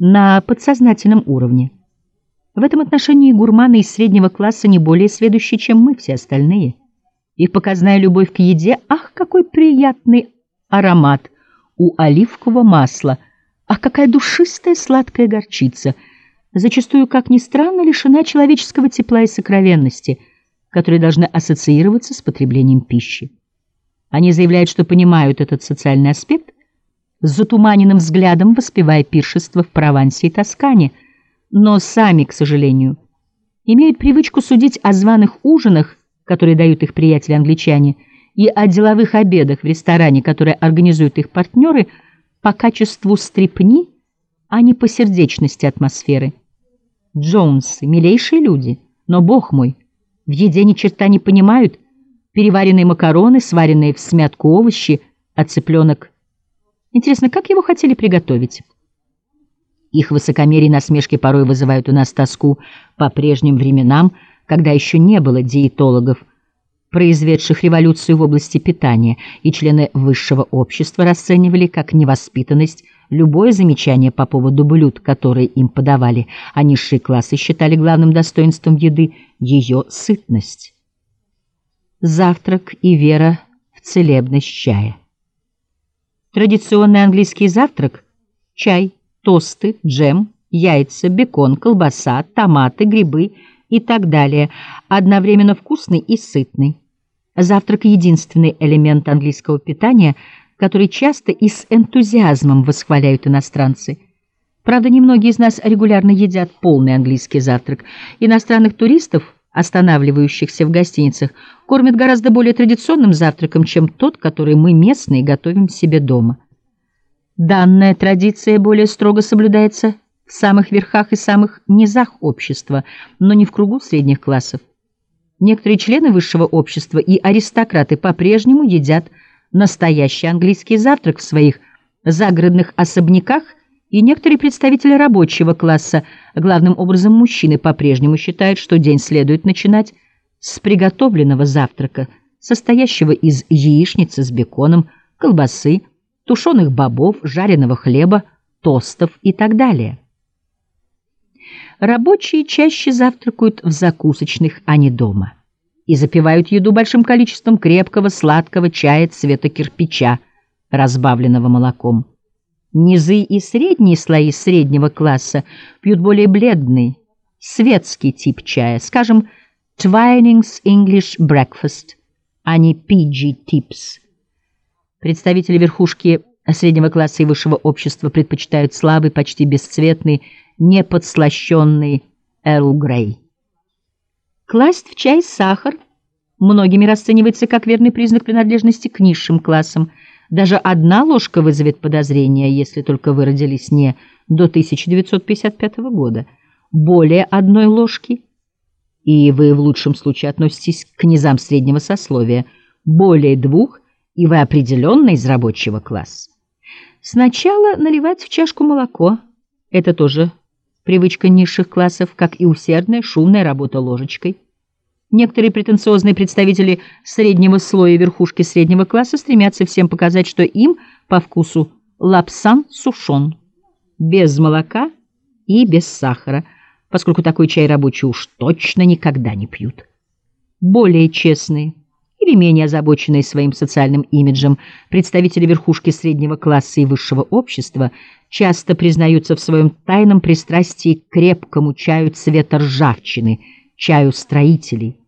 на подсознательном уровне. В этом отношении гурманы из среднего класса не более сведущие, чем мы, все остальные. Их показная любовь к еде, ах, какой приятный аромат у оливкового масла, ах, какая душистая сладкая горчица, зачастую, как ни странно, лишена человеческого тепла и сокровенности, которые должны ассоциироваться с потреблением пищи. Они заявляют, что понимают этот социальный аспект, с затуманенным взглядом воспевая пиршество в Провансе и Тоскане, но сами, к сожалению, имеют привычку судить о званых ужинах, которые дают их приятели-англичане, и о деловых обедах в ресторане, которые организуют их партнеры, по качеству стрипни, а не по сердечности атмосферы. Джонсы — милейшие люди, но, бог мой, в еде ни черта не понимают, переваренные макароны, сваренные в смятку овощи, а цыпленок. Интересно, как его хотели приготовить? Их высокомерие и насмешки порой вызывают у нас тоску по прежним временам, когда еще не было диетологов, произведших революцию в области питания, и члены высшего общества расценивали как невоспитанность любое замечание по поводу блюд, которые им подавали, а низшие классы считали главным достоинством еды ее сытность. Завтрак и вера в целебность чая. Традиционный английский завтрак – чай, тосты, джем, яйца, бекон, колбаса, томаты, грибы и так далее, одновременно вкусный и сытный. Завтрак – единственный элемент английского питания, который часто и с энтузиазмом восхваляют иностранцы. Правда, немногие из нас регулярно едят полный английский завтрак. Иностранных туристов, останавливающихся в гостиницах, кормят гораздо более традиционным завтраком, чем тот, который мы, местные, готовим себе дома. Данная традиция более строго соблюдается в самых верхах и самых низах общества, но не в кругу средних классов. Некоторые члены высшего общества и аристократы по-прежнему едят настоящий английский завтрак в своих загородных особняках, и некоторые представители рабочего класса, главным образом мужчины, по-прежнему считают, что день следует начинать с приготовленного завтрака, состоящего из яичницы с беконом, колбасы, тушеных бобов, жареного хлеба, тостов и так далее. Рабочие чаще завтракают в закусочных, а не дома, и запивают еду большим количеством крепкого сладкого чая цвета кирпича, разбавленного молоком. Низы и средние слои среднего класса пьют более бледный, светский тип чая, скажем, Twinings English Breakfast, а не PG Tips. Представители верхушки среднего класса и высшего общества предпочитают слабый, почти бесцветный, неподслащенный Эрл Грей. Класть в чай сахар многими расценивается как верный признак принадлежности к низшим классам. Даже одна ложка вызовет подозрение, если только вы родились не до 1955 года. Более одной ложки, и вы в лучшем случае относитесь к низам среднего сословия, более двух, и вы определенно из рабочего класса. Сначала наливать в чашку молоко – это тоже привычка низших классов, как и усердная шумная работа ложечкой. Некоторые претенциозные представители среднего слоя и верхушки среднего класса стремятся всем показать, что им по вкусу лапсан сушен, без молока и без сахара, поскольку такой чай рабочие уж точно никогда не пьют. Более честные или менее озабоченные своим социальным имиджем представители верхушки среднего класса и высшего общества часто признаются в своем тайном пристрастии к крепкому чаю цвета ржавчины, чаю строителей.